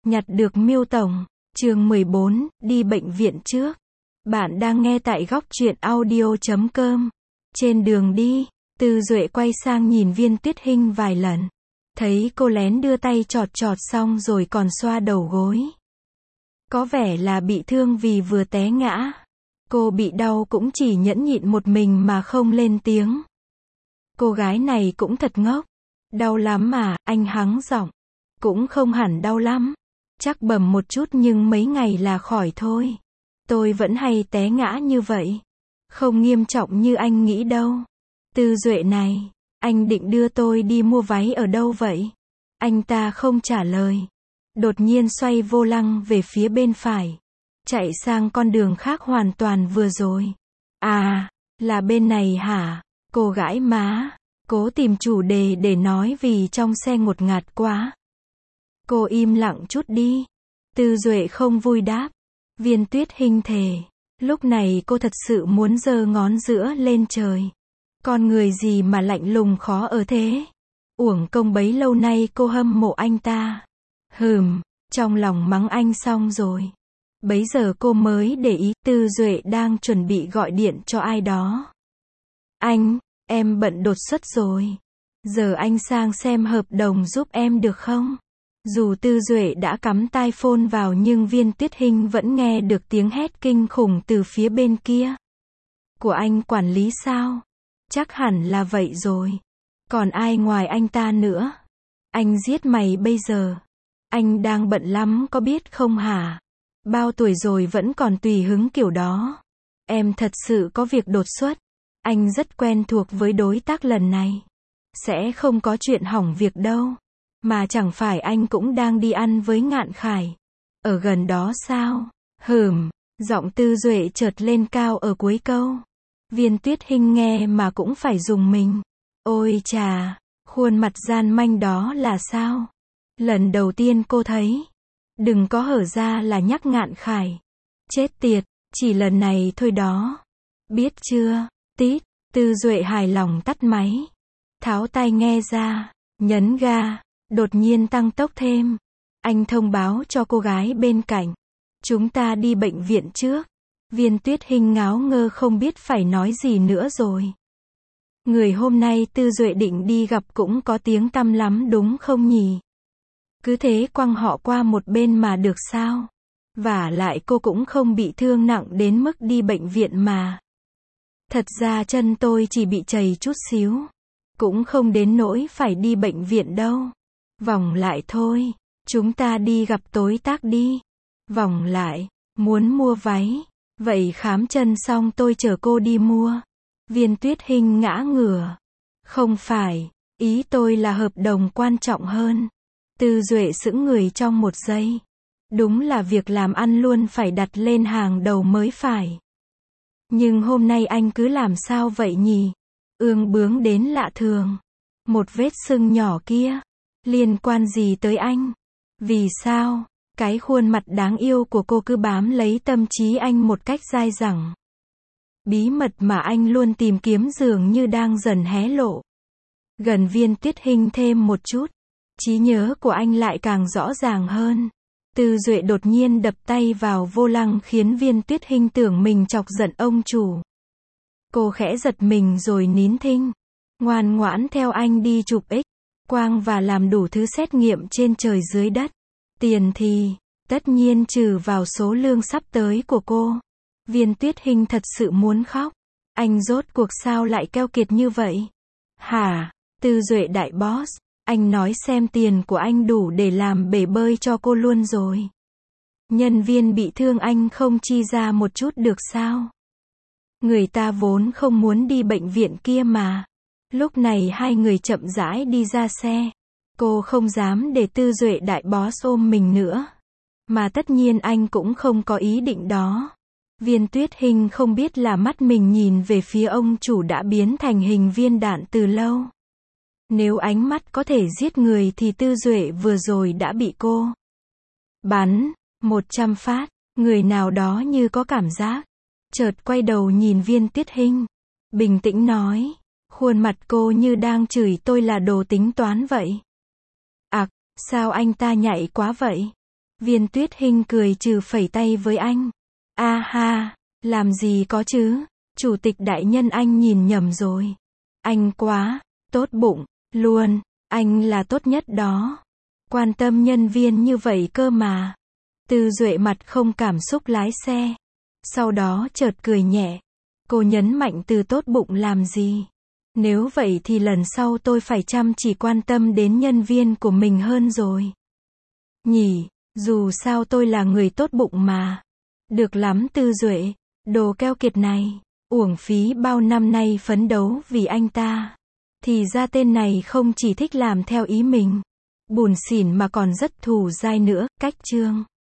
Nhặt được Miêu Tổng, chương 14, đi bệnh viện trước. Bạn đang nghe tại góc truyện audio.com. Trên đường đi, Tư Duệ quay sang nhìn Viên Tuyết Hinh vài lần. Thấy cô lén đưa tay chọt chọt xong rồi còn xoa đầu gối. Có vẻ là bị thương vì vừa té ngã. Cô bị đau cũng chỉ nhẫn nhịn một mình mà không lên tiếng. Cô gái này cũng thật ngốc. Đau lắm mà, anh hắng giọng. Cũng không hẳn đau lắm. Chắc bầm một chút nhưng mấy ngày là khỏi thôi. Tôi vẫn hay té ngã như vậy. Không nghiêm trọng như anh nghĩ đâu. Tư Duệ này, anh định đưa tôi đi mua váy ở đâu vậy? Anh ta không trả lời. Đột nhiên xoay vô lăng về phía bên phải. Chạy sang con đường khác hoàn toàn vừa rồi. À, là bên này hả? Cô gãi má. Cố tìm chủ đề để nói vì trong xe ngột ngạt quá. Cô im lặng chút đi. Tư Duệ không vui đáp. Viên Tuyết Hinh thề. Lúc này cô thật sự muốn giơ ngón giữa lên trời. Con người gì mà lạnh lùng khó ở thế. Uổng công bấy lâu nay cô hâm mộ anh ta. Trong lòng mắng anh xong rồi. Bấy giờ cô mới để ý Tư Duệ đang chuẩn bị gọi điện cho ai đó. Anh, em bận đột xuất rồi. Giờ anh sang xem hợp đồng giúp em được không? Dù Tư Duệ đã cắm tai phone vào nhưng Viên Tuyết Hinh vẫn nghe được tiếng hét kinh khủng từ phía bên kia. Của anh quản lý sao? Chắc hẳn là vậy rồi. Còn ai ngoài anh ta nữa? Anh giết mày bây giờ. Anh đang bận lắm có biết không hả? Bao tuổi rồi vẫn còn tùy hứng kiểu đó. Em thật sự có việc đột xuất. Anh rất quen thuộc với đối tác lần này. Sẽ không có chuyện hỏng việc đâu. Mà chẳng phải anh cũng đang đi ăn với Ngạn Khải. Ở gần đó sao? Giọng Tư Duệ chợt lên cao ở cuối câu. Viên Tuyết Hinh nghe mà cũng phải rùng mình. Ôi chà, khuôn mặt gian manh đó là sao? Lần đầu tiên cô thấy. Đừng có hở ra là nhắc Ngạn Khải. Chết tiệt, chỉ lần này thôi đó. Biết chưa? Tít, Tư Duệ hài lòng tắt máy. Tháo tai nghe ra, nhấn ga. Đột nhiên tăng tốc thêm. Anh thông báo cho cô gái bên cạnh. Chúng ta đi bệnh viện trước. Viên Tuyết Hinh ngáo ngơ không biết phải nói gì nữa rồi. Người hôm nay Tư Duệ định đi gặp cũng có tiếng tăm lắm đúng không nhỉ? Cứ thế quăng họ qua một bên mà được sao? Vả lại cô cũng không bị thương nặng đến mức đi bệnh viện mà. Thật ra chân tôi chỉ bị trầy chút xíu. Cũng không đến nỗi phải đi bệnh viện đâu. Vòng lại thôi. Chúng ta đi gặp đối tác đi. Vòng lại. Muốn mua váy. Vậy khám chân xong tôi chở cô đi mua. Viên Tuyết Hinh ngã ngửa. Không phải. Ý tôi là hợp đồng quan trọng hơn. Tư Duệ sững người trong một giây. Đúng là việc làm ăn luôn phải đặt lên hàng đầu mới phải. Nhưng hôm nay anh cứ làm sao vậy nhỉ? Ương bướng đến lạ thường. Một vết sưng nhỏ kia. Liên quan gì tới anh? Vì sao? Cái khuôn mặt đáng yêu của cô cứ bám lấy tâm trí anh một cách dai dẳng. Bí mật mà anh luôn tìm kiếm dường như đang dần hé lộ. Gần Viên Tuyết Hinh thêm một chút. Trí nhớ của anh lại càng rõ ràng hơn. Tư Duệ đột nhiên đập tay vào vô lăng khiến Viên Tuyết Hinh tưởng mình chọc giận ông chủ. Cô khẽ giật mình rồi nín thinh. Ngoan ngoãn theo anh đi chụp X quang và làm đủ thứ xét nghiệm trên trời dưới đất. Tiền thì, tất nhiên trừ vào số lương sắp tới của cô. Viên Tuyết Hinh thật sự muốn khóc. Anh rốt cuộc sao lại keo kiệt như vậy? Hả? Tư Duệ đại boss. Anh nói xem tiền của anh đủ để làm bể bơi cho cô luôn rồi. Nhân viên bị thương anh không chi ra một chút được sao? Người ta vốn không muốn đi bệnh viện kia mà. Lúc này hai người chậm rãi đi ra xe. Cô không dám để Tư Duệ đại boss ôm mình nữa. Mà tất nhiên anh cũng không có ý định đó. Viên Tuyết Hinh không biết là mắt mình nhìn về phía ông chủ đã biến thành hình viên đạn từ lâu. Nếu ánh mắt có thể giết người thì Tư Duệ vừa rồi đã bị cô bắn 100 phát. Người nào đó như có cảm giác. Chợt quay đầu nhìn Viên Tuyết Hinh. Bình tĩnh nói. Khuôn mặt cô như đang chửi tôi là đồ tính toán vậy. Sao anh ta nhạy quá vậy? Viên Tuyết Hinh cười trừ phẩy tay với anh. A ha, làm gì có chứ, chủ tịch đại nhân anh nhìn nhầm rồi. Anh quá tốt bụng, luôn, anh là tốt nhất đó. Quan tâm nhân viên như vậy cơ mà. Từ Duệ mặt không cảm xúc lái xe. Sau đó chợt cười nhẹ. Cô nhấn mạnh từ tốt bụng làm gì? Nếu vậy thì lần sau tôi phải chăm chỉ quan tâm đến nhân viên của mình hơn rồi. Nhỉ, dù sao tôi là người tốt bụng mà. Được lắm Từ Duệ, đồ keo kiệt này. Uổng phí bao năm nay phấn đấu vì anh ta. Thì ra tên này không chỉ thích làm theo ý mình. Bủn xỉn mà còn rất thù dai nữa, cách chương.